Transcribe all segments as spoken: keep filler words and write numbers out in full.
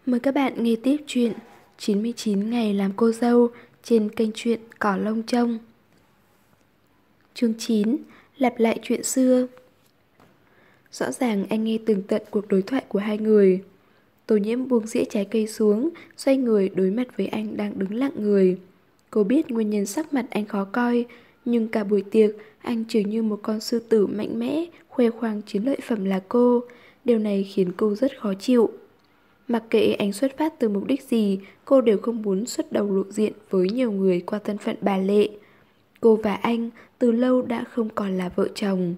Mời các bạn nghe tiếp chuyện chín mươi chín ngày làm cô dâu trên kênh truyện Cỏ Lông Trông. Chương chín. Lặp lại chuyện xưa. Rõ ràng anh nghe tường tận cuộc đối thoại của hai người. Tô Nhiễm buông dĩa trái cây xuống, xoay người đối mặt với anh đang đứng lặng người. Cô biết nguyên nhân sắc mặt anh khó coi, nhưng cả buổi tiệc anh chỉ như một con sư tử mạnh mẽ, khoe khoang chiến lợi phẩm là cô. Điều này khiến cô rất khó chịu. Mặc kệ anh xuất phát từ mục đích gì, cô đều không muốn xuất đầu lộ diện với nhiều người qua thân phận bà Lệ. Cô và anh từ lâu đã không còn là vợ chồng.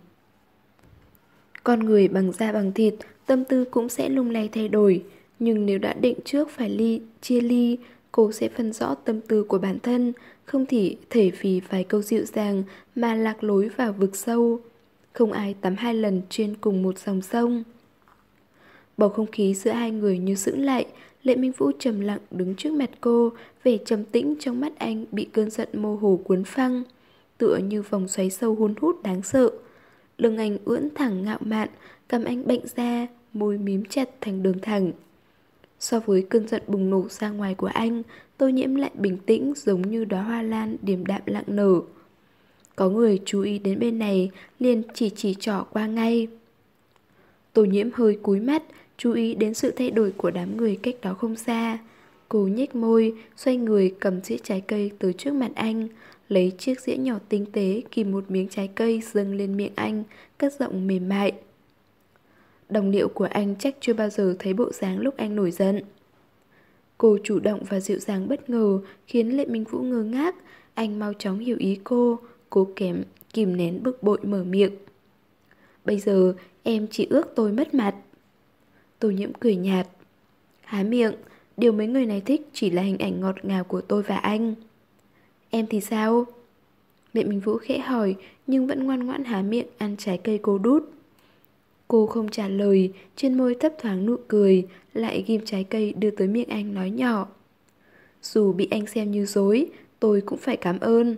Con người bằng da bằng thịt, tâm tư cũng sẽ lung lay thay đổi. Nhưng nếu đã định trước phải ly, chia ly, cô sẽ phân rõ tâm tư của bản thân, không thể thể vì vài câu dịu dàng mà lạc lối vào vực sâu. Không ai tắm hai lần trên cùng một dòng sông. Bầu không khí giữa hai người như sững lại. Lệ Minh Vũ trầm lặng đứng trước mặt cô, vẻ trầm tĩnh trong mắt anh bị cơn giận mơ hồ cuốn phăng, tựa như vòng xoáy sâu hun hút đáng sợ. Lưng anh ưỡn thẳng ngạo mạn, cằm anh bệnh ra, môi mím chặt thành đường thẳng. So với cơn giận bùng nổ ra ngoài của anh, Tô Nhiễm lại bình tĩnh giống như đóa hoa lan điềm đạm lặng nở. Có người chú ý đến bên này, liền chỉ chỉ trỏ qua ngay. Tô Nhiễm hơi cúi mắt, chú ý đến sự thay đổi của đám người cách đó không xa. Cô nhếch môi, xoay người cầm dĩa trái cây tới trước mặt anh, lấy chiếc dĩa nhỏ tinh tế kìm một miếng trái cây dâng lên miệng anh, cất giọng mềm mại. Đồng liệu của anh chắc chưa bao giờ thấy bộ dáng lúc anh nổi giận. Cô chủ động và dịu dàng bất ngờ khiến Lệ Minh Vũ ngơ ngác. Anh mau chóng hiểu ý cô, cố kém kìm nén bực bội mở miệng. Bây giờ em chỉ ước tôi mất mặt. Tô Nhiễm cười nhạt. Há miệng, điều mấy người này thích chỉ là hình ảnh ngọt ngào của tôi và anh. Em thì sao? Lệ Minh Vũ khẽ hỏi, nhưng vẫn ngoan ngoãn há miệng ăn trái cây cô đút. Cô không trả lời, trên môi thấp thoáng nụ cười, lại ghim trái cây đưa tới miệng anh nói nhỏ. Dù bị anh xem như dối, tôi cũng phải cảm ơn.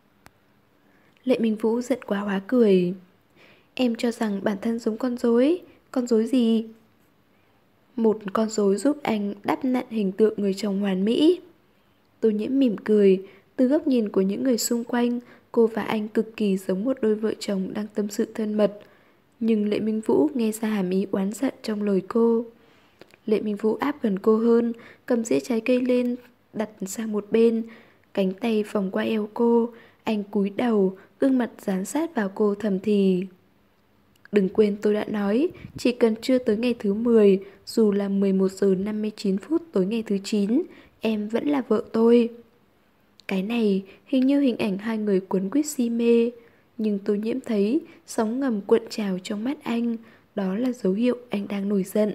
Lệ Minh Vũ giận quá hóa cười. Em cho rằng bản thân giống con rối. Con rối gì? Một con rối giúp anh đắp nặn hình tượng người chồng hoàn mỹ. Tô Nhiễm mỉm cười. Từ góc nhìn của những người xung quanh, cô và anh cực kỳ giống một đôi vợ chồng đang tâm sự thân mật. Nhưng Lệ Minh Vũ nghe ra hàm ý oán giận trong lời cô. Lệ Minh Vũ áp gần cô hơn, cầm dĩa trái cây lên, đặt sang một bên, cánh tay vòng qua eo cô. Anh cúi đầu, gương mặt dán sát vào cô thầm thì. Đừng quên tôi đã nói, chỉ cần chưa tới ngày thứ mười, dù là mười một giờ năm mươi chín phút tối ngày thứ chín, em vẫn là vợ tôi. Cái này hình như hình ảnh hai người cuốn quýt si mê, nhưng Tô Nhiễm thấy sóng ngầm cuộn trào trong mắt anh, đó là dấu hiệu anh đang nổi giận.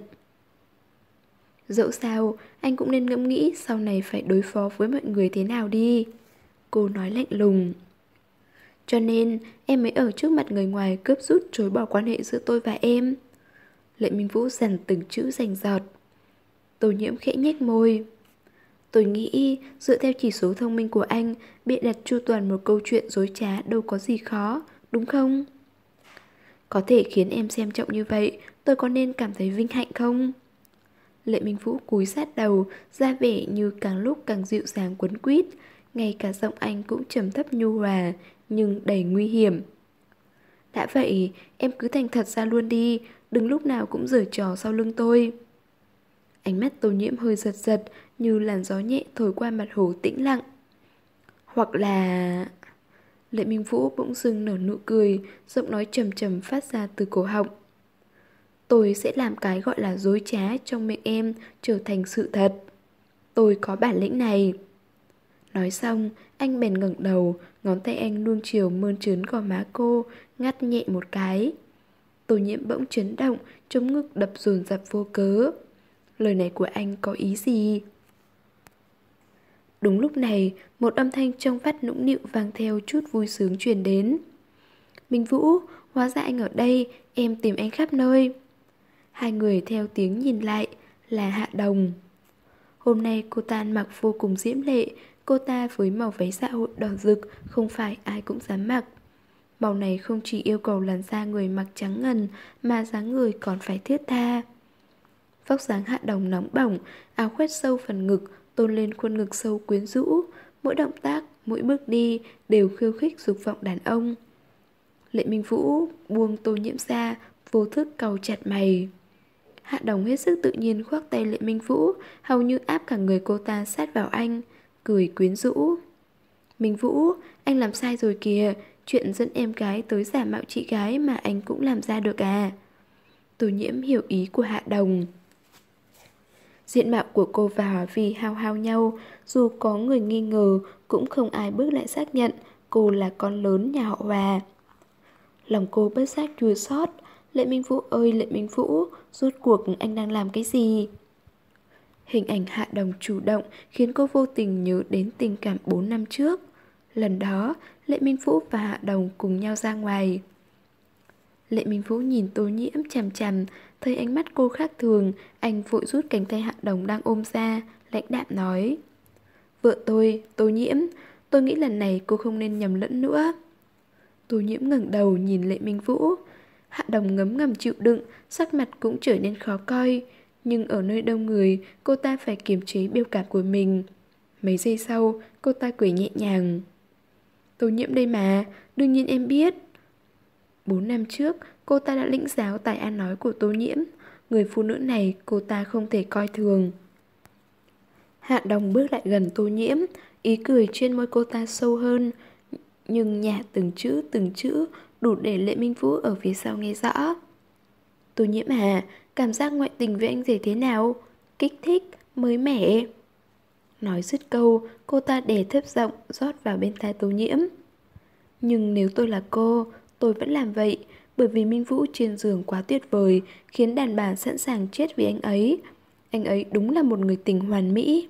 Dẫu sao, anh cũng nên ngẫm nghĩ sau này phải đối phó với mọi người thế nào đi. Cô nói lạnh lùng. Cho nên em mới ở trước mặt người ngoài cướp rút chối bỏ quan hệ giữa tôi và em. Lệ Minh Vũ dằn từng chữ rành rọt. Tô Nhiễm khẽ nhếch môi. Tôi nghĩ dựa theo chỉ số thông minh của anh, bịa đặt chu toàn một câu chuyện dối trá đâu có gì khó, đúng không? Có thể khiến em xem trọng như vậy, tôi có nên cảm thấy vinh hạnh không? Lệ Minh Vũ cúi sát đầu, ra vẻ như càng lúc càng dịu dàng quấn quýt. Ngay cả giọng anh cũng trầm thấp nhu hòa, nhưng đầy nguy hiểm. Đã vậy, em cứ thành thật ra luôn đi, đừng lúc nào cũng giở trò sau lưng tôi. Ánh mắt Tô Nhiễm hơi giật giật, như làn gió nhẹ thổi qua mặt hồ tĩnh lặng. Hoặc là... Lệ Minh Vũ bỗng dưng nở nụ cười, giọng nói trầm trầm phát ra từ cổ họng. Tôi sẽ làm cái gọi là dối trá trong miệng em trở thành sự thật. Tôi có bản lĩnh này. Nói xong, anh bèn ngẩng đầu, ngón tay anh nuông chiều mơn trớn gò má cô, ngắt nhẹ một cái. Tô Nhiễm bỗng chấn động, trống ngực đập dồn dập vô cớ. Lời này của anh có ý gì? Đúng lúc này, một âm thanh trong vắt nũng nịu vang theo chút vui sướng truyền đến. Minh Vũ, hóa ra anh ở đây, em tìm anh khắp nơi. Hai người theo tiếng nhìn lại, là Hạ Đồng. Hôm nay cô ta ăn mặc vô cùng diễm lệ, cô ta với màu váy dạ hội đỏ rực, không phải ai cũng dám mặc. Màu này không chỉ yêu cầu làn da người mặc trắng ngần, mà dáng người còn phải thướt tha. Vóc dáng Hạ Đồng nóng bỏng, áo khoét sâu phần ngực, tôn lên khuôn ngực sâu quyến rũ. Mỗi động tác, mỗi bước đi đều khiêu khích dục vọng đàn ông. Lệ Minh Vũ buông Tô Nhiễm ra, vô thức cau chặt mày. Hạ Đồng hết sức tự nhiên khoác tay Lệ Minh Vũ, hầu như áp cả người cô ta sát vào anh, cười quyến rũ. Minh Vũ, anh làm sai rồi kìa, chuyện dẫn em gái tới giả mạo chị gái mà anh cũng làm ra được à? Tô Nhiễm hiểu ý của Hạ Đồng. Diện mạo của cô và Hòa Vi hao hao nhau, dù có người nghi ngờ cũng không ai bước lại xác nhận cô là con lớn nhà họ Hòa. Lòng cô bất giác chua xót. Lệ Minh Vũ ơi Lệ Minh Vũ, rốt cuộc anh đang làm cái gì? Hình ảnh Hạ Đồng chủ động khiến cô vô tình nhớ đến tình cảm bốn năm trước. Lần đó, Lệ Minh Vũ và Hạ Đồng cùng nhau ra ngoài. Lệ Minh Vũ nhìn Tô Nhiễm chằm chằm, thấy ánh mắt cô khác thường, anh vội rút cánh tay Hạ Đồng đang ôm ra, lãnh đạm nói: Vợ tôi, Tô Nhiễm, tôi nghĩ lần này cô không nên nhầm lẫn nữa. Tô Nhiễm ngẩng đầu nhìn Lệ Minh Vũ. Hạ Đồng ngấm ngầm chịu đựng, sắc mặt cũng trở nên khó coi. Nhưng ở nơi đông người, cô ta phải kiềm chế biểu cảm của mình. Mấy giây sau, cô ta cười nhẹ nhàng: Tô Nhiễm đây mà, đương nhiên em biết. Bốn năm trước, cô ta đã lĩnh giáo tài ăn nói của Tô Nhiễm. Người phụ nữ này cô ta không thể coi thường. Hạ Đồng bước lại gần Tô Nhiễm, ý cười trên môi cô ta sâu hơn, nhưng nhả từng chữ từng chữ đủ để Lệ Minh Vũ ở phía sau nghe rõ. Tô Nhiễm à, cảm giác ngoại tình với anh rể thế nào? Kích thích, mới mẻ. Nói dứt câu, cô ta đè thấp giọng rót vào bên tai Tô Nhiễm. Nhưng nếu tôi là cô, tôi vẫn làm vậy, bởi vì Minh Vũ trên giường quá tuyệt vời, khiến đàn bà sẵn sàng chết vì anh ấy. Anh ấy đúng là một người tình hoàn mỹ.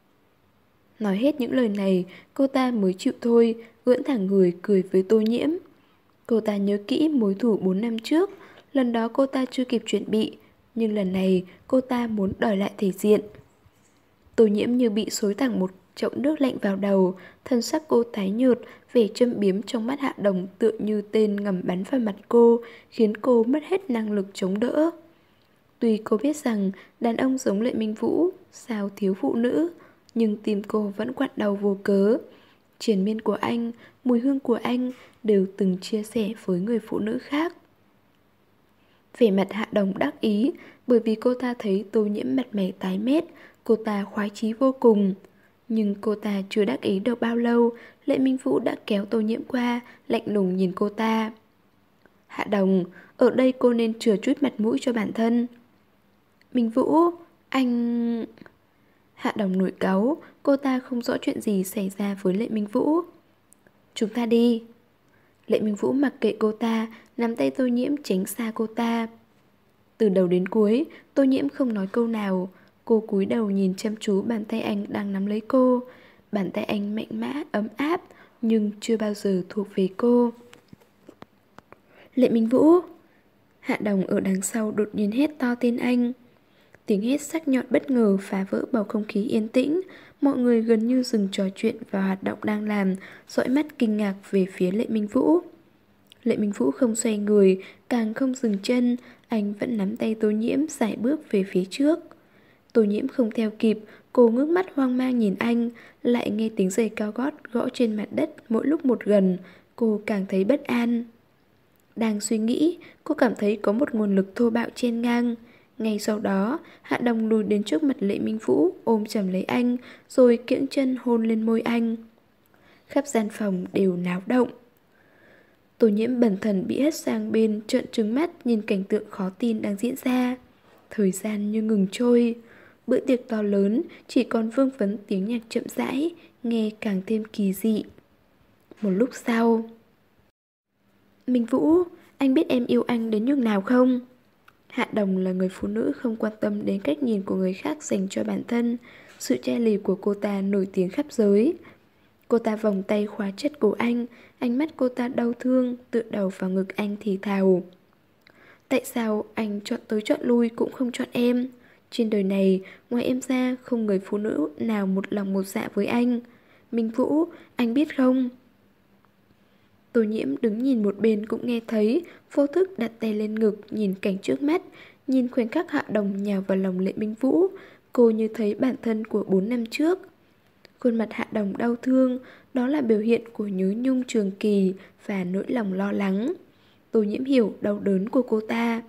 Nói hết những lời này, cô ta mới chịu thôi, ưỡn thẳng người cười với Tô Nhiễm. Cô ta nhớ kỹ mối thù bốn năm trước, lần đó cô ta chưa kịp chuẩn bị, nhưng lần này cô ta muốn đòi lại thể diện. Tô Nhiễm như bị xối thẳng một chậu nước lạnh vào đầu, thân sắc cô tái nhợt, vẻ châm biếm trong mắt Hạ Đồng tựa như tên ngầm bắn vào mặt cô, khiến cô mất hết năng lực chống đỡ. Tuy cô biết rằng đàn ông giống Lệ Minh Vũ, sao thiếu phụ nữ, nhưng tim cô vẫn quặn đau vô cớ. Triền miên của anh, mùi hương của anh đều từng chia sẻ với người phụ nữ khác. Vẻ mặt Hạ Đồng đắc ý, bởi vì cô ta thấy Tô Nhiễm mặt mày tái mét, cô ta khoái chí vô cùng. Nhưng cô ta chưa đắc ý được bao lâu, Lệ Minh Vũ đã kéo Tô Nhiễm qua, lạnh lùng nhìn cô ta. Hạ Đồng, ở đây cô nên chừa chút mặt mũi cho bản thân. Minh Vũ, anh... Hạ Đồng nổi cáu, cô ta không rõ chuyện gì xảy ra với Lệ Minh Vũ. Chúng ta đi. Lệ Minh Vũ mặc kệ cô ta, nắm tay Tô Nhiễm tránh xa cô ta. Từ đầu đến cuối, Tô Nhiễm không nói câu nào. Cô cúi đầu nhìn chăm chú bàn tay anh đang nắm lấy cô. Bàn tay anh mạnh mẽ, ấm áp, nhưng chưa bao giờ thuộc về cô. Lệ Minh Vũ! Hạ Đồng ở đằng sau đột nhiên hét to tên anh. Tiếng hét sắc nhọn bất ngờ phá vỡ bầu không khí yên tĩnh. Mọi người gần như dừng trò chuyện và hoạt động đang làm, dõi mắt kinh ngạc về phía Lệ Minh Vũ. Lệ Minh Vũ không xoay người, càng không dừng chân, anh vẫn nắm tay Tô Nhiễm sải bước về phía trước. Tô Nhiễm không theo kịp, cô ngước mắt hoang mang nhìn anh, lại nghe tiếng giày cao gót gõ trên mặt đất mỗi lúc một gần, cô càng thấy bất an. Đang suy nghĩ, cô cảm thấy có một nguồn lực thô bạo chen ngang. Ngay sau đó, Hạ Đồng lùi đến trước mặt Lệ Minh Vũ, ôm chầm lấy anh, rồi kiễng chân hôn lên môi anh. Khắp gian phòng đều náo động. Tô Nhiễm bần thần bị hất sang bên, trợn trừng mắt nhìn cảnh tượng khó tin đang diễn ra. Thời gian như ngừng trôi. Bữa tiệc to lớn, chỉ còn vương vấn tiếng nhạc chậm rãi, nghe càng thêm kỳ dị. Một lúc sau... Minh Vũ, anh biết em yêu anh đến nhường nào không? Hạ Đồng là người phụ nữ không quan tâm đến cách nhìn của người khác dành cho bản thân. Sự che lì của cô ta nổi tiếng khắp giới. Cô ta vòng tay khóa chặt cổ anh, ánh mắt cô ta đau thương, tựa đầu vào ngực anh thì thào. Tại sao anh chọn tới chọn lui cũng không chọn em? Trên đời này, ngoài em ra không người phụ nữ nào một lòng một dạ với anh. Minh Vũ, anh biết không? Tô Nhiễm đứng nhìn một bên cũng nghe thấy, vô thức đặt tay lên ngực nhìn cảnh trước mắt, Nhìn khoảnh khắc Hạ Đồng nhào vào lòng Lệ Minh Vũ, cô như thấy bản thân của bốn năm trước. Khuôn mặt Hạ Đồng đau thương, đó là biểu hiện của nhớ nhung trường kỳ và nỗi lòng lo lắng. Tô Nhiễm hiểu đau đớn của cô ta.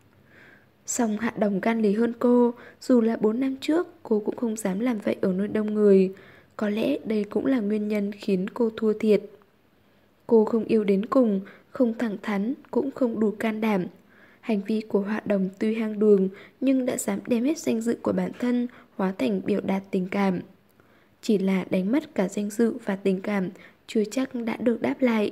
Song Hạ Đồng gan lì hơn cô, dù là bốn năm trước cô cũng không dám làm vậy ở nơi đông người. Có lẽ đây cũng là nguyên nhân khiến cô thua thiệt. Cô không yêu đến cùng, không thẳng thắn, cũng không đủ can đảm. Hành vi của Hạ Đồng tuy hoang đường nhưng đã dám đem hết danh dự của bản thân hóa thành biểu đạt tình cảm. Chỉ là đánh mất cả danh dự và tình cảm, chưa chắc đã được đáp lại.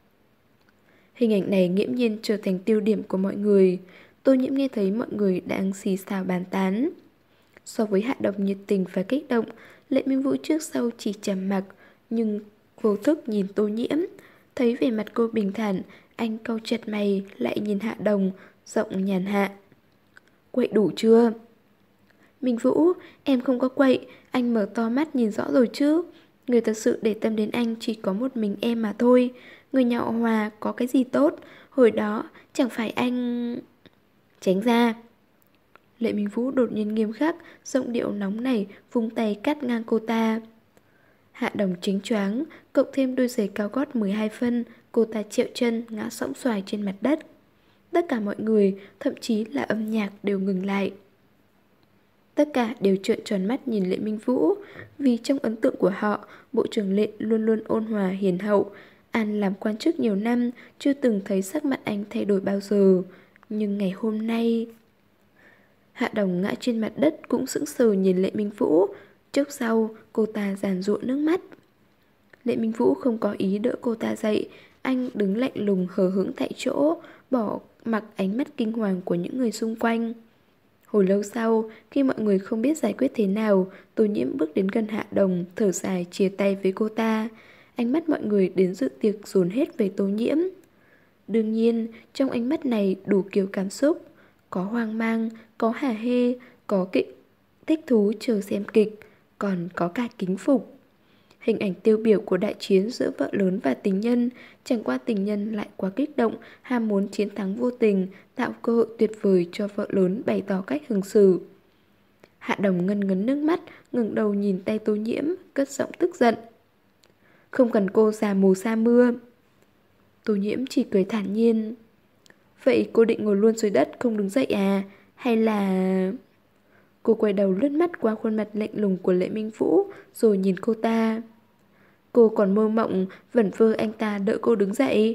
Hình ảnh này nghiễm nhiên trở thành tiêu điểm của mọi người. Tô Nhiễm nghe thấy mọi người đang xì xào bàn tán. So với Hạ Đồng nhiệt tình và kích động, Lệ Minh Vũ trước sau chỉ trầm mặc, nhưng vô thức nhìn Tô Nhiễm. Thấy vẻ mặt cô bình thản, anh cau chặt mày lại nhìn Hạ Đồng, giọng nhàn hạ. Quậy đủ chưa? Minh Vũ, em không có quậy, anh mở to mắt nhìn rõ rồi chứ. Người thật sự để tâm đến anh chỉ có một mình em mà thôi. Người nhà họ Hòa có cái gì tốt, hồi đó chẳng phải anh... Tránh ra. Lệ Minh Vũ đột nhiên nghiêm khắc, giọng điệu nóng nảy, vung tay cắt ngang cô ta. Hạ Đồng chính choáng, cộng thêm đôi giày cao gót mười hai phân, cô ta trẹo chân ngã sõng xoài trên mặt đất. Tất cả mọi người, thậm chí là âm nhạc đều ngừng lại. Tất cả đều trợn tròn mắt nhìn Lệ Minh Vũ, vì trong ấn tượng của họ, Bộ trưởng Lệ luôn luôn ôn hòa hiền hậu. Anh làm quan chức nhiều năm, chưa từng thấy sắc mặt anh thay đổi bao giờ. Nhưng ngày hôm nay... Hạ Đồng ngã trên mặt đất cũng sững sờ nhìn Lệ Minh Vũ. Chốc sau, cô ta giàn giụa nước mắt. Lệ Minh Vũ không có ý đỡ cô ta dậy. Anh đứng lạnh lùng hờ hững tại chỗ, bỏ mặc ánh mắt kinh hoàng của những người xung quanh. Hồi lâu sau, khi mọi người không biết giải quyết thế nào, Tô Nhiễm bước đến gần Hạ Đồng, thở dài chia tay với cô ta. Ánh mắt mọi người đến dự tiệc dồn hết về Tô Nhiễm. Đương nhiên, trong ánh mắt này đủ kiểu cảm xúc. Có hoang mang, có hả hê, có kịch thích thú chờ xem kịch, còn có cả kính phục. Hình ảnh tiêu biểu của đại chiến giữa vợ lớn và tình nhân, chẳng qua tình nhân lại quá kích động, ham muốn chiến thắng vô tình, tạo cơ hội tuyệt vời cho vợ lớn bày tỏ cách hành xử. Hạ Đồng ngân ngấn nước mắt, ngẩng đầu nhìn tay Tô Nhiễm, cất giọng tức giận. Không cần cô già mù sa mưa. Tô Nhiễm chỉ cười thản nhiên. Vậy cô định ngồi luôn dưới đất không đứng dậy à? Hay là... Cô quay đầu lướt mắt qua khuôn mặt lạnh lùng của Lệ Minh Vũ, rồi nhìn cô ta. Cô còn mơ mộng vẩn vơ anh ta đỡ cô đứng dậy.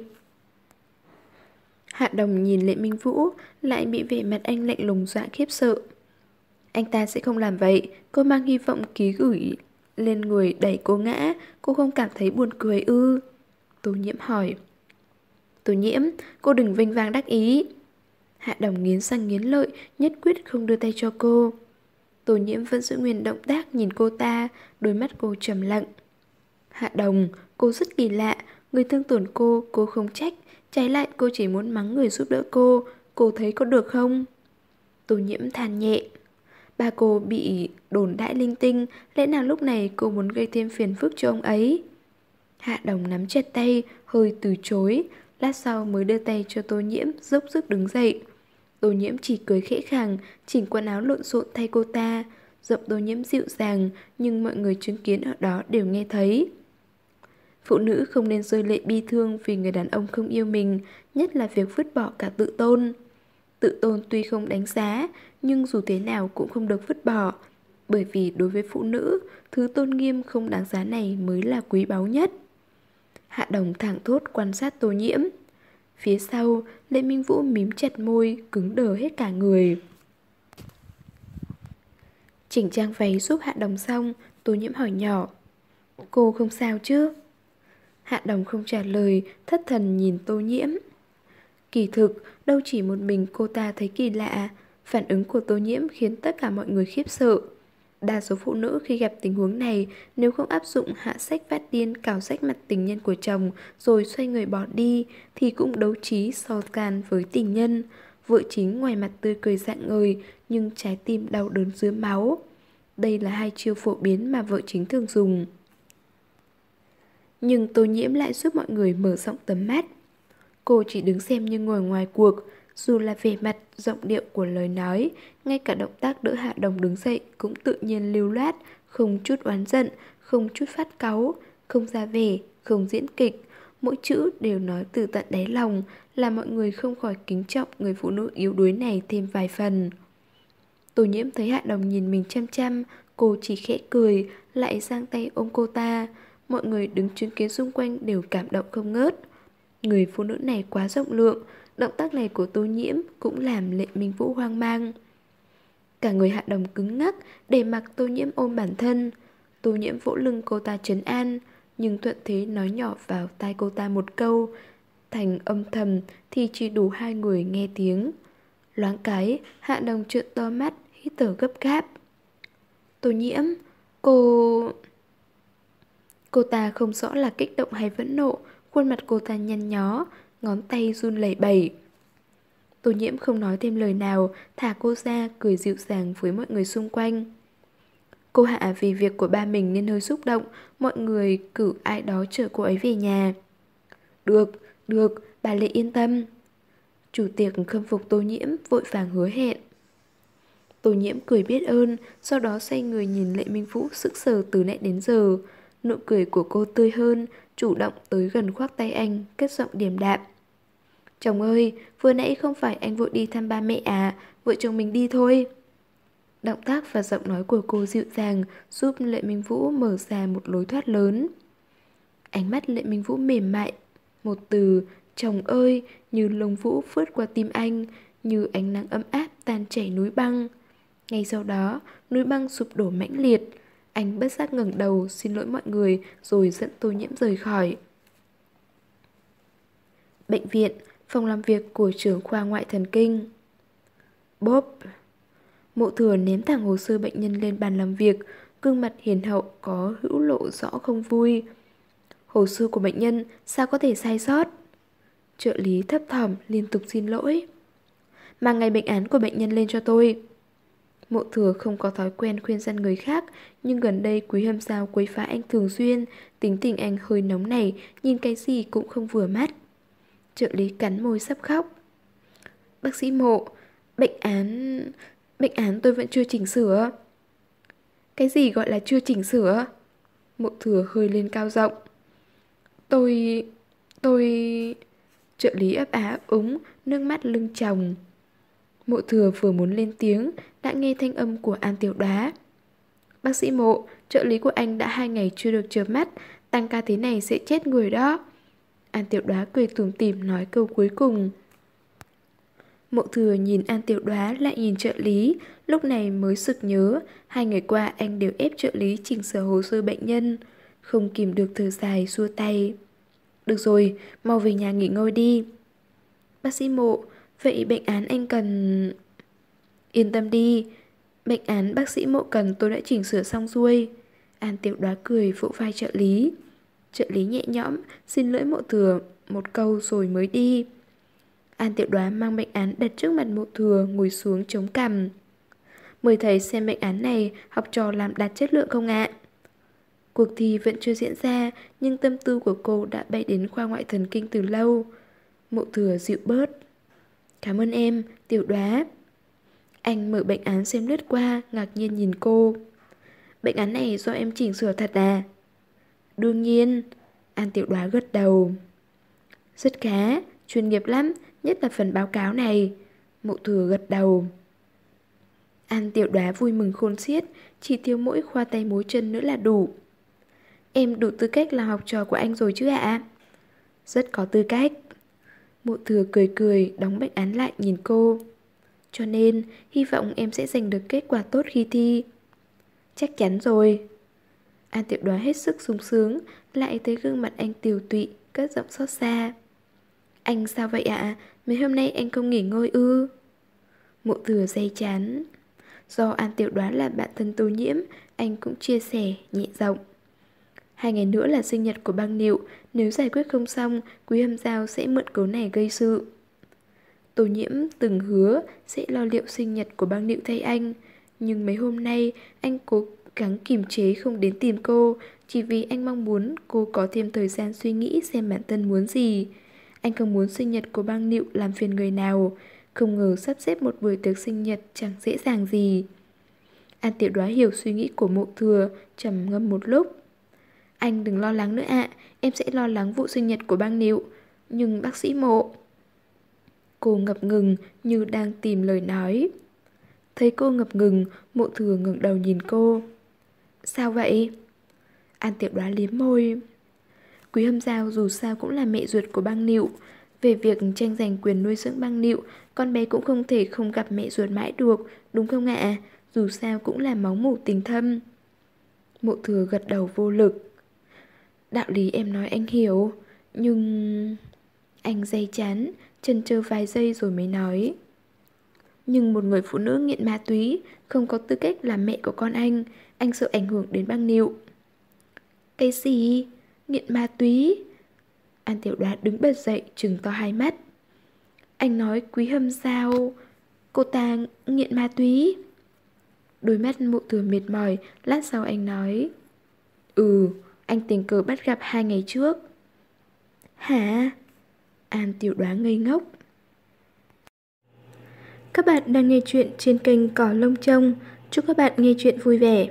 Hạ Đồng nhìn Lệ Minh Vũ, lại bị vẻ mặt anh lạnh lùng dọa khiếp sợ. Anh ta sẽ không làm vậy. Cô mang hy vọng ký gửi lên người đẩy cô ngã. Cô không cảm thấy buồn cười ư? Tô Nhiễm hỏi. Tô Nhiễm, cô đừng vênh vang đắc ý. Hạ Đồng nghiến răng nghiến lợi, nhất quyết không đưa tay cho cô. Tô Nhiễm vẫn giữ nguyên động tác nhìn cô ta, đôi mắt cô trầm lặng. Hạ Đồng, cô rất kỳ lạ, người thương tổn cô, cô không trách, trái lại cô chỉ muốn mắng người giúp đỡ cô, cô thấy có được không? Tô Nhiễm than nhẹ. Ba cô bị đồn đại linh tinh, lẽ nào lúc này cô muốn gây thêm phiền phức cho ông ấy? Hạ Đồng nắm chặt tay, hơi từ chối, lát sau mới đưa tay cho Tô Nhiễm, dốc sức đứng dậy. Tô Nhiễm chỉ cười khẽ khàng, chỉnh quần áo lộn xộn thay cô ta. Giọng Tô Nhiễm dịu dàng, nhưng mọi người chứng kiến ở đó đều nghe thấy. Phụ nữ không nên rơi lệ bi thương vì người đàn ông không yêu mình, nhất là việc vứt bỏ cả tự tôn. Tự tôn tuy không đánh giá, nhưng dù thế nào cũng không được vứt bỏ. Bởi vì đối với phụ nữ, thứ tôn nghiêm không đáng giá này mới là quý báu nhất. Hạ Đồng thẳng thốt quan sát Tô Nhiễm. Phía sau, Lệ Minh Vũ mím chặt môi, cứng đờ hết cả người. Chỉnh trang váy giúp Hạ Đồng xong, Tô Nhiễm hỏi nhỏ. Cô không sao chứ? Hạ Đồng không trả lời, thất thần nhìn Tô Nhiễm. Kỳ thực, đâu chỉ một mình cô ta thấy kỳ lạ. Phản ứng của Tô Nhiễm khiến tất cả mọi người khiếp sợ. Đa số phụ nữ khi gặp tình huống này, nếu không áp dụng hạ sách phát điên cào rách mặt tình nhân của chồng rồi xoay người bỏ đi, thì cũng đấu trí so can với tình nhân. Vợ chính ngoài mặt tươi cười rạng ngời, nhưng trái tim đau đớn dưới máu. Đây là hai chiêu phổ biến mà vợ chính thường dùng. Nhưng Tô Nhiễm lại giúp mọi người mở rộng tầm mắt. Cô chỉ đứng xem như ngồi ngoài cuộc, Dù là vẻ mặt, giọng điệu của lời nói, ngay cả động tác đỡ Hạ Đồng đứng dậy cũng tự nhiên lưu loát, không chút oán giận, không chút phát cáu, không ra vẻ, không diễn kịch. Mỗi chữ đều nói từ tận đáy lòng, làm mọi người không khỏi kính trọng người phụ nữ yếu đuối này thêm vài phần. Tô Nhiễm thấy Hạ Đồng nhìn mình chăm chăm, cô chỉ khẽ cười, lại giang tay ôm cô ta. Mọi người đứng chứng kiến xung quanh đều cảm động không ngớt. Người phụ nữ này quá rộng lượng, động tác này của Tô Nhiễm cũng làm Lệ Minh Vũ hoang mang. Cả người Hạ Đồng cứng ngắc để mặc Tô Nhiễm ôm bản thân. Tô Nhiễm vỗ lưng cô ta trấn an, nhưng thuận thế nói nhỏ vào tai cô ta một câu, thành âm thầm thì chỉ đủ hai người nghe tiếng. Loáng cái, Hạ Đồng trợn to mắt, hít thở gấp gáp. Tô Nhiễm, cô... Cô ta không rõ là kích động hay phẫn nộ, khuôn mặt cô ta nhăn nhó, ngón tay run lẩy bẩy. Tô Nhiễm không nói thêm lời nào, thả cô ra, cười dịu dàng với mọi người xung quanh. Cô Hạ vì việc của ba mình nên hơi xúc động, mọi người cử ai đó chở cô ấy về nhà. Được, được, bà Lệ yên tâm. Chủ tiệc khâm phục Tô Nhiễm vội vàng hứa hẹn. Tô Nhiễm cười biết ơn, sau đó xoay người nhìn Lệ Minh Vũ sững sờ từ nãy đến giờ. Nụ cười của cô tươi hơn, chủ động tới gần khoác tay anh, cất giọng điềm đạm. Chồng ơi, vừa nãy không phải anh vội đi thăm ba mẹ à, vợ chồng mình đi thôi. Động tác và giọng nói của cô dịu dàng giúp Lệ Minh Vũ mở ra một lối thoát lớn. Ánh mắt Lệ Minh Vũ mềm mại, một từ chồng ơi như lông vũ phớt qua tim anh, như ánh nắng ấm áp tan chảy núi băng. Ngay sau đó, núi băng sụp đổ mãnh liệt. Anh bất giác ngẩng đầu xin lỗi mọi người rồi dẫn Tô Nhiễm rời khỏi. Bệnh viện, phòng làm việc của trưởng khoa ngoại thần kinh. Bốp. Mộ Thừa ném thẳng hồ sơ bệnh nhân lên bàn làm việc, gương mặt hiền hậu có hữu lộ rõ không vui. Hồ sơ của bệnh nhân sao có thể sai sót? Trợ lý thấp thỏm liên tục xin lỗi. Mang ngày bệnh án của bệnh nhân lên cho tôi. Mộ Thừa không có thói quen khuyên răn người khác, nhưng gần đây Quý Hâm Giao quấy phá anh thường xuyên, tính tình anh hơi nóng nảy, nhìn cái gì cũng không vừa mắt. Trợ lý cắn môi sắp khóc. Bác sĩ Mộ, bệnh án... bệnh án tôi vẫn chưa chỉnh sửa. Cái gì gọi là chưa chỉnh sửa? Mộ Thừa hơi lên cao giọng. Tôi... tôi... Trợ lý ấp á ấp úng, nước mắt lưng tròng. Mộ Thừa vừa muốn lên tiếng, đã nghe thanh âm của An Tiểu Đá. Bác sĩ Mộ, trợ lý của anh đã hai ngày chưa được chợp mắt, tăng ca thế này sẽ chết người đó. An Tiểu Đá cười tủm tỉm nói câu cuối cùng. Mộ Thừa nhìn An Tiểu Đá lại nhìn trợ lý, lúc này mới sực nhớ, hai ngày qua anh đều ép trợ lý chỉnh sửa hồ sơ bệnh nhân. Không kìm được thở dài xua tay. Được rồi, mau về nhà nghỉ ngơi đi. Bác sĩ Mộ, vậy bệnh án anh cần... Yên tâm đi, bệnh án bác sĩ Mộ cần tôi đã chỉnh sửa xong xuôi. An Tiểu Đá cười vỗ vai trợ lý. Trợ lý nhẹ nhõm, xin lỗi Mộ Thừa một câu rồi mới đi. An Tiểu Đoá mang bệnh án đặt trước mặt Mộ Thừa, ngồi xuống chống cằm. Mời thầy xem bệnh án này, học trò làm đạt chất lượng không ạ? Cuộc thi vẫn chưa diễn ra, nhưng tâm tư của cô đã bay đến khoa ngoại thần kinh từ lâu. Mộ Thừa dịu bớt. Cảm ơn em, Tiểu Đoá. Anh mở bệnh án xem lướt qua, ngạc nhiên nhìn cô. Bệnh án này do em chỉnh sửa thật à? Đương nhiên. An Tiểu Đoá gật đầu. Rất khá, chuyên nghiệp lắm, nhất là phần báo cáo này. Mộ Thừa gật đầu. An Tiểu Đoá vui mừng khôn xiết, chỉ thiếu mỗi khoa tay múa chân nữa là đủ. Em đủ tư cách làm học trò của anh rồi chứ ạ? Rất có tư cách. Mộ Thừa cười cười, đóng bệnh án lại nhìn cô. Cho nên, hy vọng em sẽ giành được kết quả tốt khi thi. Chắc chắn rồi. An Tiểu Đoá hết sức sung sướng, lại thấy gương mặt anh tiều tụy, cất giọng xót xa. Anh sao vậy ạ? Mấy hôm nay anh không nghỉ ngơi ư? Mộ Thừa day chán. Do An Tiểu Đoá là bạn thân Tô Nhiễm, anh cũng chia sẻ, nhẹ giọng. Hai ngày nữa là sinh nhật của băng Nịu, nếu giải quyết không xong, Quý Hâm Giao sẽ mượn cớ này gây sự. Tô Nhiễm từng hứa sẽ lo liệu sinh nhật của băng Nịu thay anh, nhưng mấy hôm nay anh cố gắng kiềm chế không đến tìm cô, chỉ vì anh mong muốn cô có thêm thời gian suy nghĩ xem bản thân muốn gì. Anh không muốn sinh nhật của băng Nịu làm phiền người nào. Không ngờ sắp xếp một buổi tiệc sinh nhật chẳng dễ dàng gì. An Tiểu Đoá hiểu suy nghĩ của Mộ Thừa, trầm ngâm một lúc. Anh đừng lo lắng nữa ạ, em sẽ lo lắng vụ sinh nhật của băng Nịu. Nhưng bác sĩ Mộ... Cô ngập ngừng như đang tìm lời nói. Thấy cô ngập ngừng, Mộ Thừa ngẩng đầu nhìn cô. Sao vậy? An Tiểu Đoá liếm môi. Quý Hâm Giao dù sao cũng là mẹ ruột của băng Nịu. Về việc tranh giành quyền nuôi dưỡng băng Nịu, con bé cũng không thể không gặp mẹ ruột mãi được, đúng không ạ? Dù sao cũng là máu mủ tình thâm. Mộ Thừa gật đầu vô lực. Đạo lý em nói anh hiểu, nhưng... Anh day chán, chần chừ vài giây rồi mới nói. Nhưng một người phụ nữ nghiện ma túy không có tư cách làm mẹ của con anh. Anh sợ ảnh hưởng đến băng Nịu. Cái gì? Nghiện ma túy? An Tiểu Đoá đứng bật dậy trừng to hai mắt. Anh nói Quý Hâm Giao cô ta nghiện ma túy? Đôi mắt Mộ Thừa mệt mỏi. Lát sau anh nói. Ừ, anh tình cờ bắt gặp hai ngày trước. Hả? An Tiểu Đoá ngây ngốc. Các bạn đang nghe chuyện trên kênh Cỏ Lông Trông. Chúc các bạn nghe chuyện vui vẻ.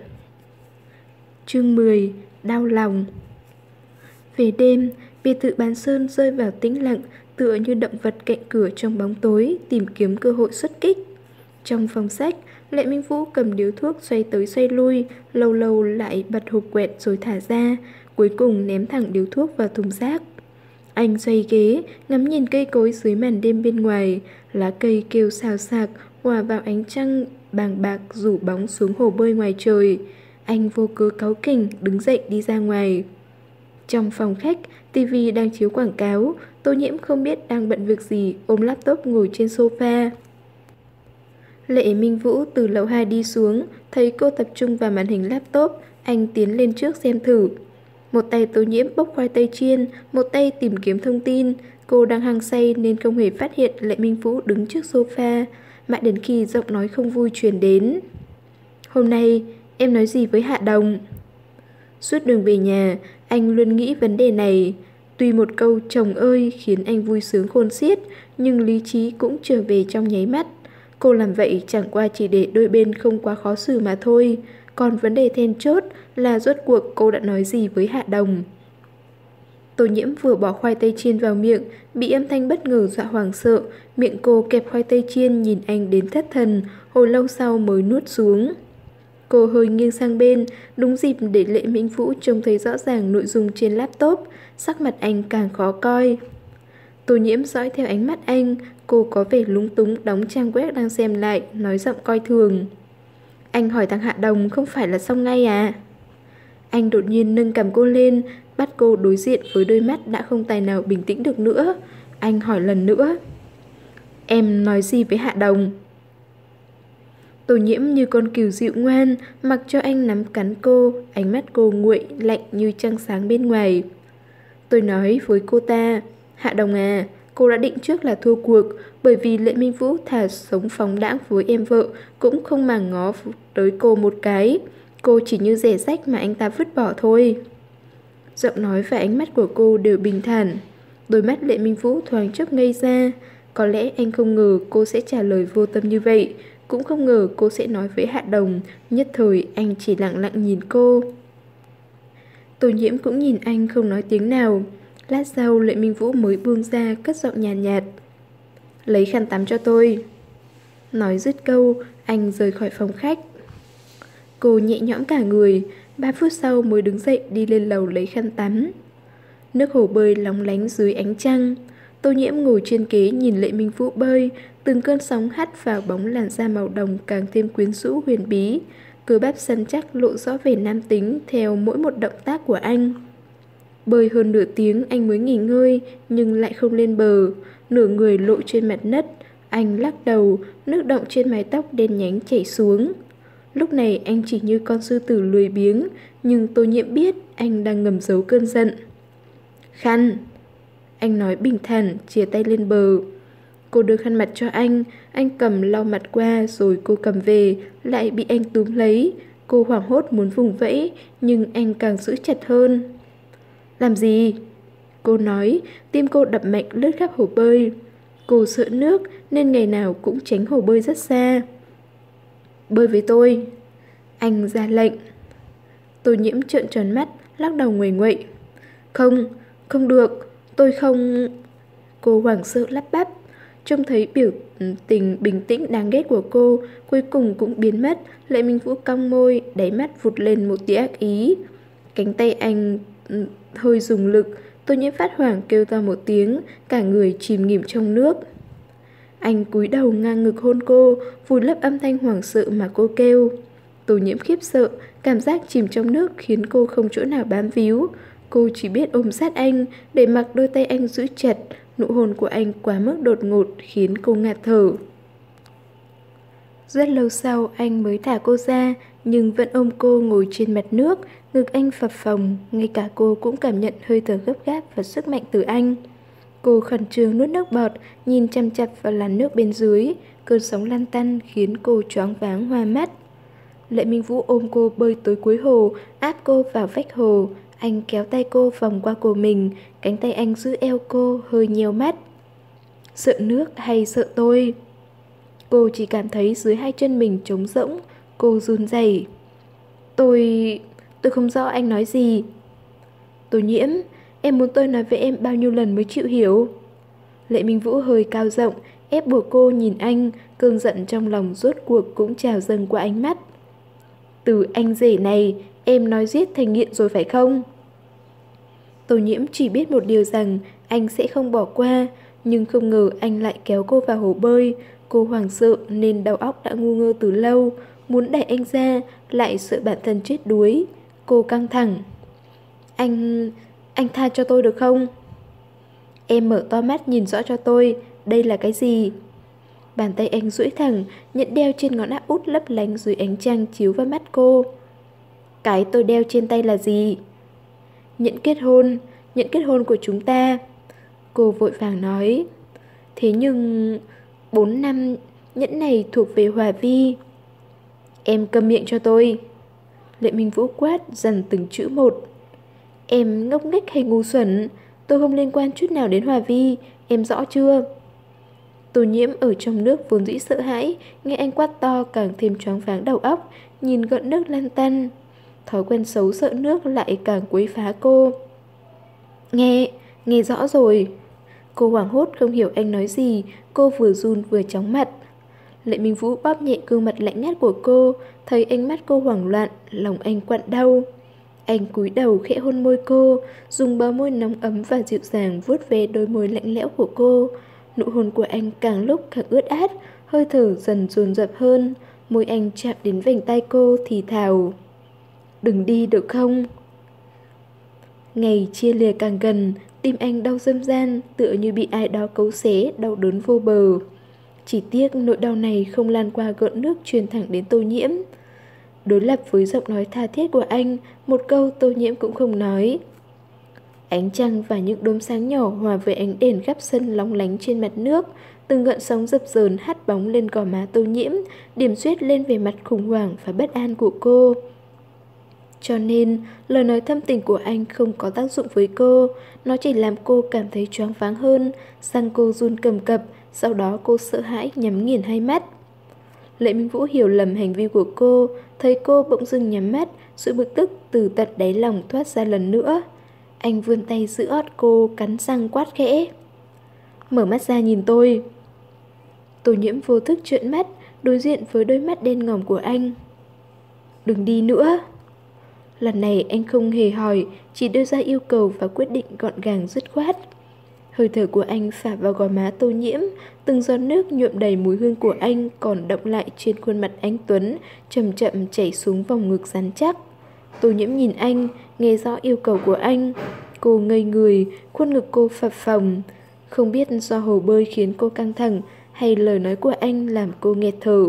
Chương mười. Đau lòng. Về đêm, biệt thự Bán Sơn rơi vào tĩnh lặng, tựa như động vật cạnh cửa trong bóng tối, tìm kiếm cơ hội xuất kích. Trong phòng sách, Lệ Minh Vũ cầm điếu thuốc xoay tới xoay lui, lâu lâu lại bật hộp quẹt rồi thả ra, cuối cùng ném thẳng điếu thuốc vào thùng rác. Anh xoay ghế, ngắm nhìn cây cối dưới màn đêm bên ngoài, lá cây kêu xào xạc, hòa vào ánh trăng bàng bạc rủ bóng xuống hồ bơi ngoài trời. Anh vô cớ cáu kỉnh, đứng dậy đi ra ngoài. Trong phòng khách, tivi đang chiếu quảng cáo, Tô Nhiễm không biết đang bận việc gì, ôm laptop ngồi trên sofa. Lệ Minh Vũ từ lầu hai đi xuống, thấy cô tập trung vào màn hình laptop, anh tiến lên trước xem thử. Một tay Tô Nhiễm bốc khoai tây chiên, một tay tìm kiếm thông tin. Cô đang hăng say nên không hề phát hiện Lệ Minh Vũ đứng trước sofa, mãi đến khi giọng nói không vui truyền đến. Hôm nay, em nói gì với Hạ Đồng? Suốt đường về nhà, anh luôn nghĩ vấn đề này. Tuy một câu chồng ơi khiến anh vui sướng khôn xiết, nhưng lý trí cũng trở về trong nháy mắt. Cô làm vậy chẳng qua chỉ để đôi bên không quá khó xử mà thôi. Còn vấn đề then chốt là rốt cuộc cô đã nói gì với Hạ Đồng. Tô Nhiễm vừa bỏ khoai tây chiên vào miệng, bị âm thanh bất ngờ dọa hoảng sợ. Miệng cô kẹp khoai tây chiên nhìn anh đến thất thần, hồi lâu sau mới nuốt xuống. Cô hơi nghiêng sang bên, đúng dịp để Lệ Minh Vũ trông thấy rõ ràng nội dung trên laptop, sắc mặt anh càng khó coi. Tô Nhiễm dõi theo ánh mắt anh, cô có vẻ lúng túng đóng trang web đang xem lại, nói giọng coi thường. Anh hỏi thằng Hạ Đồng không phải là xong ngay à? Anh đột nhiên nâng cằm cô lên, bắt cô đối diện với đôi mắt đã không tài nào bình tĩnh được nữa. Anh hỏi lần nữa. Em nói gì với Hạ Đồng? Tô Nhiễm như con cừu dịu ngoan, mặc cho anh nắm cắn cô, ánh mắt cô nguội, lạnh như trăng sáng bên ngoài. Tôi nói với cô ta, Hạ Đồng à, cô đã định trước là thua cuộc, bởi vì Lệ Minh Vũ thà sống phóng đãng với em vợ, cũng không màng ngó tới cô một cái. Cô chỉ như rẻ rách mà anh ta vứt bỏ thôi. Giọng nói và ánh mắt của cô đều bình thản. Đôi mắt Lệ Minh Vũ thoáng chốc ngây ra. Có lẽ anh không ngờ cô sẽ trả lời vô tâm như vậy, cũng không ngờ cô sẽ nói với Hạ Đồng. Nhất thời anh chỉ lặng lặng nhìn cô. Tô Nhiễm cũng nhìn anh không nói tiếng nào. Lát sau Lệ Minh Vũ mới buông ra, cất giọng nhàn nhạt, nhạt. Lấy khăn tắm cho tôi. Nói dứt câu, anh rời khỏi phòng khách. Cô nhẹ nhõm cả người, ba phút sau mới đứng dậy đi lên lầu lấy khăn tắm. Nước hồ bơi lóng lánh dưới ánh trăng. Tô Nhiễm ngồi trên ghế nhìn Lệ Minh Vũ bơi, từng cơn sóng hắt vào bóng làn da màu đồng càng thêm quyến rũ huyền bí. Cơ bắp săn chắc lộ rõ vẻ nam tính theo mỗi một động tác của anh. Bơi hơn nửa tiếng anh mới nghỉ ngơi, nhưng lại không lên bờ, nửa người lộ trên mặt đất. Anh lắc đầu, nước động trên mái tóc đen nhánh chảy xuống. Lúc này anh chỉ như con sư tử lười biếng, nhưng Tô Nhiễm biết anh đang ngầm giấu cơn giận. Khăn! Anh nói bình thản, chìa tay lên bờ. Cô đưa khăn mặt cho anh, anh cầm lau mặt qua rồi cô cầm về, lại bị anh túm lấy. Cô hoảng hốt muốn vùng vẫy, nhưng anh càng giữ chặt hơn. Làm gì? Cô nói, tim cô đập mạnh lướt khắp hồ bơi. Cô sợ nước nên ngày nào cũng tránh hồ bơi rất xa. Bơi với tôi, anh ra lệnh. Tô Nhiễm trợn tròn mắt, lắc đầu nguầy nguậy. Không, không được, tôi không... Cô hoảng sợ lắp bắp. Trông thấy biểu tình bình tĩnh đáng ghét của cô, cuối cùng cũng biến mất. Lệ Minh Vũ cong môi, đáy mắt vụt lên một tia ác ý. Cánh tay anh hơi dùng lực, Tô Nhiễm phát hoảng kêu to một tiếng, cả người chìm nghỉm trong nước. Anh cúi đầu ngang ngực hôn cô, vùi lấp âm thanh hoảng sợ mà cô kêu. Tô Nhiễm khiếp sợ, cảm giác chìm trong nước khiến cô không chỗ nào bám víu. Cô chỉ biết ôm sát anh, để mặc đôi tay anh giữ chặt. Nụ hôn của anh quá mức đột ngột khiến cô ngạt thở. Rất lâu sau anh mới thả cô ra, nhưng vẫn ôm cô ngồi trên mặt nước. Ngực anh phập phồng, ngay cả cô cũng cảm nhận hơi thở gấp gáp và sức mạnh từ anh. Cô khẩn trương nuốt nước bọt, nhìn chăm chăm vào làn nước bên dưới. Cơn sóng lăn tăn khiến cô choáng váng hoa mắt. Lệ Minh Vũ ôm cô bơi tới cuối hồ, áp cô vào vách hồ. Anh kéo tay cô vòng qua cổ mình, cánh tay anh giữ eo cô hơi nheo mắt. Sợ nước hay sợ tôi? Cô chỉ cảm thấy dưới hai chân mình trống rỗng. Cô run rẩy. Tôi... tôi không rõ anh nói gì. Tô Nhiễm, em muốn tôi nói với em bao nhiêu lần mới chịu hiểu? Lệ Minh Vũ hơi cao rộng, ép buộc cô nhìn anh, cơn giận trong lòng rốt cuộc cũng trào dâng qua ánh mắt. Từ anh rể này, em nói giết thành nghiện rồi phải không? Tô Nhiễm chỉ biết một điều rằng anh sẽ không bỏ qua, nhưng không ngờ anh lại kéo cô vào hồ bơi. Cô hoảng sợ nên đầu óc đã ngu ngơ từ lâu, muốn đẩy anh ra, lại sợ bản thân chết đuối. Cô căng thẳng. Anh... anh tha cho tôi được không? Em mở to mắt nhìn rõ cho tôi, đây là cái gì? Bàn tay anh duỗi thẳng, nhẫn đeo trên ngón áp út lấp lánh dưới ánh trăng chiếu vào mắt cô. Cái tôi đeo trên tay là gì? Nhẫn kết hôn, nhẫn kết hôn của chúng ta. Cô vội vàng nói. Thế nhưng... bốn năm, nhẫn này thuộc về Hòa Vi. Em câm miệng cho tôi. Lệ Minh Vũ quát dần từng chữ một. Em ngốc nghếch hay ngu xuẩn? Tôi không liên quan chút nào đến Hòa Vi, em rõ chưa? Tô Nhiễm ở trong nước vốn dĩ sợ hãi, nghe anh quát to càng thêm choáng váng đầu óc, nhìn gợn nước lăn tăn. Thói quen xấu sợ nước lại càng quấy phá cô. Nghe, nghe rõ rồi. Cô hoảng hốt không hiểu anh nói gì, cô vừa run vừa chóng mặt. Lệ Minh Vũ bóp nhẹ gương mặt lạnh ngắt của cô, thấy ánh mắt cô hoảng loạn, lòng anh quặn đau. Anh cúi đầu khẽ hôn môi cô, dùng bờ môi nóng ấm và dịu dàng vuốt về đôi môi lạnh lẽo của cô. Nụ hôn của anh càng lúc càng ướt át, hơi thở dần dồn dập hơn. Môi anh chạm đến vành tay cô thì thào. Đừng đi được không? Ngày chia lìa càng gần, tim anh đau dâm gian, tựa như bị ai đó cấu xé, đau đớn vô bờ. Chỉ tiếc nỗi đau này không lan qua gợn nước truyền thẳng đến Tô Nhiễm. Đối lập với giọng nói tha thiết của anh, một câu Tô Nhiễm cũng không nói. Ánh trăng và những đốm sáng nhỏ hòa với ánh đèn khắp sân lóng lánh trên mặt nước, từng gợn sóng dập dờn hắt bóng lên gò má Tô Nhiễm, điểm xuyết lên về mặt khủng hoảng và bất an của cô. Cho nên, lời nói thâm tình của anh không có tác dụng với cô, nó chỉ làm cô cảm thấy choáng váng hơn, sang cô run cầm cập, sau đó cô sợ hãi nhắm nghiền hai mắt. Lệ Minh Vũ hiểu lầm hành vi của cô, thấy cô bỗng dưng nhắm mắt, sự bực tức từ tận đáy lòng thoát ra lần nữa. Anh vươn tay giữ ót cô, cắn răng quát khẽ. Mở mắt ra nhìn tôi. Tô Nhiễm vô thức trợn mắt, đối diện với đôi mắt đen ngòm của anh. Đừng đi nữa. Lần này anh không hề hỏi, chỉ đưa ra yêu cầu và quyết định gọn gàng dứt khoát. Hơi thở của anh phả vào gò má Tô Nhiễm, từng giọt nước nhuộm đầy mùi hương của anh còn đọng lại trên khuôn mặt anh tuấn, chậm chậm chảy xuống vòng ngực rắn chắc. Tô Nhiễm nhìn anh, nghe rõ yêu cầu của anh. Cô ngây người, khuôn ngực cô phập phồng. Không biết do hồ bơi khiến cô căng thẳng hay lời nói của anh làm cô nghẹt thở.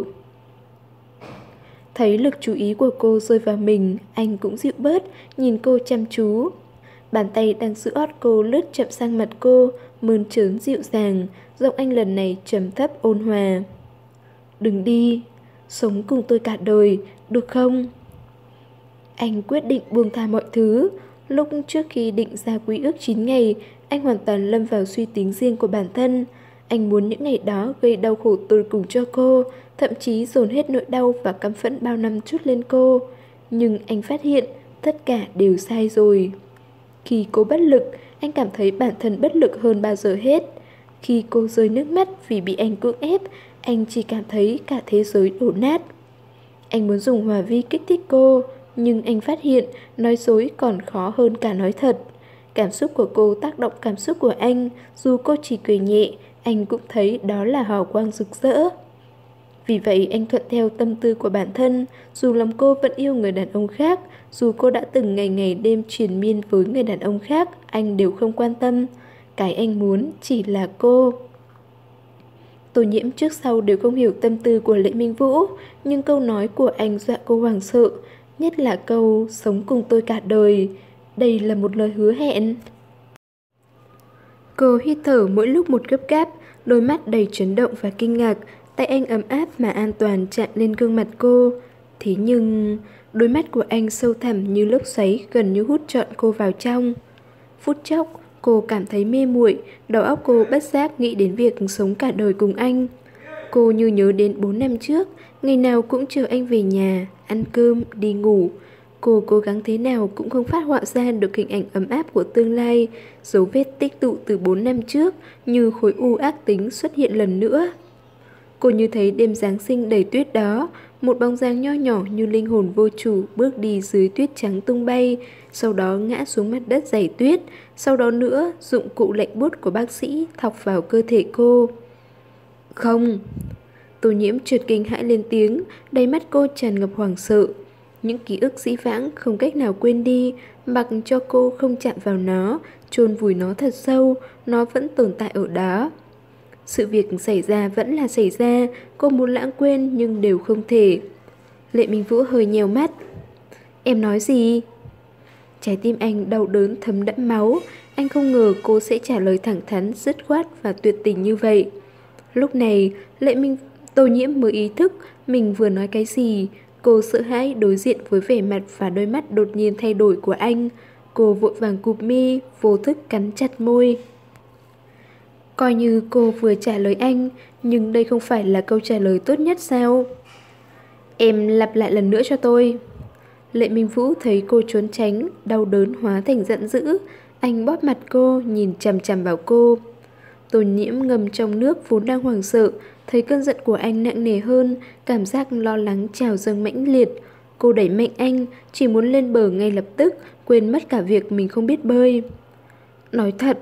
Thấy lực chú ý của cô rơi vào mình, anh cũng dịu bớt, nhìn cô chăm chú. Bàn tay đang giữ ót cô lướt chậm sang mặt cô, mơn trớn dịu dàng, giọng anh lần này trầm thấp ôn hòa. Đừng đi, sống cùng tôi cả đời, được không? Anh quyết định buông tha mọi thứ. Lúc trước khi định ra quy ước chín ngày, anh hoàn toàn lâm vào suy tính riêng của bản thân. Anh muốn những ngày đó gây đau khổ tột cùng cho cô, thậm chí dồn hết nỗi đau và căm phẫn bao năm trút lên cô. Nhưng anh phát hiện tất cả đều sai rồi. Khi cô bất lực, anh cảm thấy bản thân bất lực hơn bao giờ hết. Khi cô rơi nước mắt vì bị anh cưỡng ép, anh chỉ cảm thấy cả thế giới đổ nát. Anh muốn dùng hòa vi kích thích cô, nhưng anh phát hiện nói dối còn khó hơn cả nói thật. Cảm xúc của cô tác động cảm xúc của anh, dù cô chỉ cười nhẹ, anh cũng thấy đó là hào quang rực rỡ. Vì vậy anh thuận theo tâm tư của bản thân, dù lòng cô vẫn yêu người đàn ông khác, dù cô đã từng ngày ngày đêm triền miên với người đàn ông khác, anh đều không quan tâm. Cái anh muốn chỉ là cô. Tô Nhiễm trước sau đều không hiểu tâm tư của Lệ Minh Vũ, nhưng câu nói của anh dọa cô hoảng sợ, nhất là câu sống cùng tôi cả đời. Đây là một lời hứa hẹn. Cô hít thở mỗi lúc một gấp gáp, đôi mắt đầy chấn động và kinh ngạc, tay anh ấm áp mà an toàn chạm lên gương mặt cô. Thế nhưng, đôi mắt của anh sâu thẳm như lốc xoáy gần như hút trọn cô vào trong. Phút chốc, cô cảm thấy mê muội, đầu óc cô bất giác nghĩ đến việc sống cả đời cùng anh. Cô như nhớ đến bốn năm trước, ngày nào cũng chờ anh về nhà, ăn cơm, đi ngủ. Cô cố gắng thế nào cũng không phát họa ra được hình ảnh ấm áp của tương lai, dấu vết tích tụ từ bốn năm trước như khối u ác tính xuất hiện lần nữa. Cô như thấy đêm Giáng sinh đầy tuyết đó, một bóng dáng nho nhỏ như linh hồn vô chủ bước đi dưới tuyết trắng tung bay, sau đó ngã xuống mặt đất dày tuyết, sau đó nữa dụng cụ lạnh buốt của bác sĩ thọc vào cơ thể cô. Không! Tô Nhiễm chợt kinh hãi lên tiếng, đáy mắt cô tràn ngập hoảng sợ. Những ký ức dĩ vãng không cách nào quên đi, mặc cho cô không chạm vào nó, chôn vùi nó thật sâu, nó vẫn tồn tại ở đó. Sự việc xảy ra vẫn là xảy ra, cô muốn lãng quên nhưng đều không thể. Lệ Minh Vũ hơi nhèo mắt. Em nói gì? Trái tim anh đau đớn thấm đẫm máu, anh không ngờ cô sẽ trả lời thẳng thắn, dứt khoát và tuyệt tình như vậy. Lúc này, Lệ Minh Tô Nhiễm mới ý thức mình vừa nói cái gì. Cô sợ hãi đối diện với vẻ mặt và đôi mắt đột nhiên thay đổi của anh. Cô vội vàng cụp mi, vô thức cắn chặt môi. Coi như cô vừa trả lời anh, nhưng đây không phải là câu trả lời tốt nhất sao? Em lặp lại lần nữa cho tôi. Lệ Minh Vũ thấy cô trốn tránh, đau đớn hóa thành giận dữ. Anh bóp mặt cô, nhìn chằm chằm vào cô. Tô Nhiễm ngâm trong nước vốn đang hoảng sợ, thấy cơn giận của anh nặng nề hơn, cảm giác lo lắng trào dâng mãnh liệt. Cô đẩy mạnh anh, chỉ muốn lên bờ ngay lập tức, quên mất cả việc mình không biết bơi. Nói thật...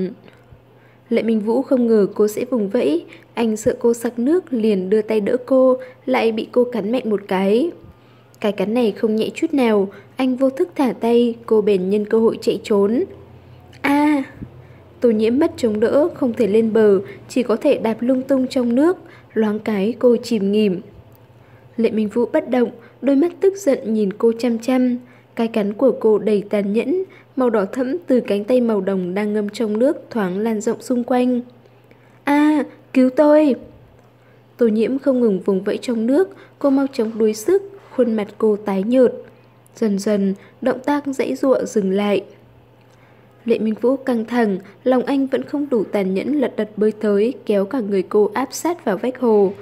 Lệ Minh Vũ không ngờ cô sẽ vùng vẫy, anh sợ cô sặc nước liền đưa tay đỡ cô, lại bị cô cắn mạnh một cái. Cái cắn này không nhẹ chút nào, anh vô thức thả tay, cô bèn nhân cơ hội chạy trốn. A! Tô Nhiễm mất chống đỡ, không thể lên bờ, chỉ có thể đạp lung tung trong nước, loáng cái cô chìm nghỉm. Lệ Minh Vũ bất động, đôi mắt tức giận nhìn cô chăm chăm. Cái cắn của cô đầy tàn nhẫn, màu đỏ thẫm từ cánh tay màu đồng đang ngâm trong nước thoáng lan rộng xung quanh. A, cứu tôi! Tô Nhiễm không ngừng vùng vẫy trong nước, cô mau chóng đuối sức, khuôn mặt cô tái nhợt. Dần dần, động tác giãy giụa dừng lại. Lệ Minh Vũ căng thẳng, lòng anh vẫn không đủ tàn nhẫn lật đật bơi tới, kéo cả người cô áp sát vào vách hồ.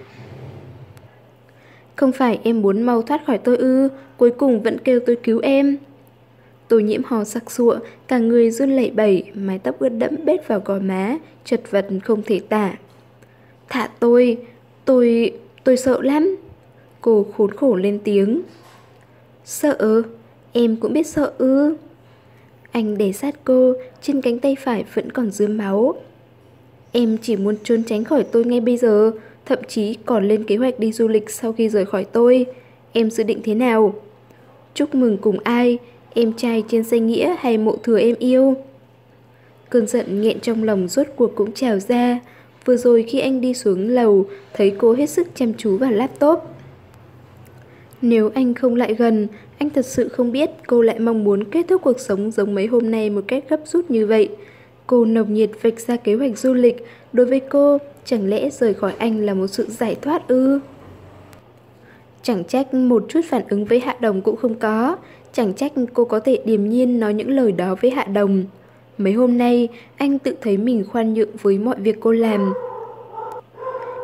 Không phải em muốn mau thoát khỏi tôi ư, cuối cùng vẫn kêu tôi cứu em. Tô Nhiễm hò sặc sụa, cả người run lẩy bẩy, mái tóc ướt đẫm bết vào gò má, chật vật không thể tả. Thả tôi, tôi, tôi sợ lắm. Cô khốn khổ lên tiếng. Sợ? Em cũng biết sợ ư? Anh để sát cô, trên cánh tay phải vẫn còn rướm máu. Em chỉ muốn trốn tránh khỏi tôi ngay bây giờ, thậm chí còn lên kế hoạch đi du lịch sau khi rời khỏi tôi. Em dự định thế nào? Chúc mừng cùng ai? Em trai trên danh nghĩa hay mộ thừa em yêu? Cơn giận nghẹn trong lòng rốt cuộc cũng trào ra. Vừa rồi khi anh đi xuống lầu, thấy cô hết sức chăm chú vào laptop. Nếu anh không lại gần, anh thật sự không biết cô lại mong muốn kết thúc cuộc sống giống mấy hôm nay một cách gấp rút như vậy. Cô nồng nhiệt vạch ra kế hoạch du lịch. Đối với cô, chẳng lẽ rời khỏi anh là một sự giải thoát ư? Chẳng trách một chút phản ứng với Hạ Đồng cũng không có. Chẳng trách cô có thể điềm nhiên nói những lời đó với Hạ Đồng. Mấy hôm nay, anh tự thấy mình khoan nhượng với mọi việc cô làm.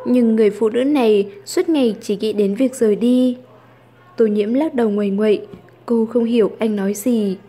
Nhưng người phụ nữ này suốt ngày chỉ nghĩ đến việc rời đi. Tô Nhiễm lắc đầu nguầy nguậy, cô không hiểu anh nói gì.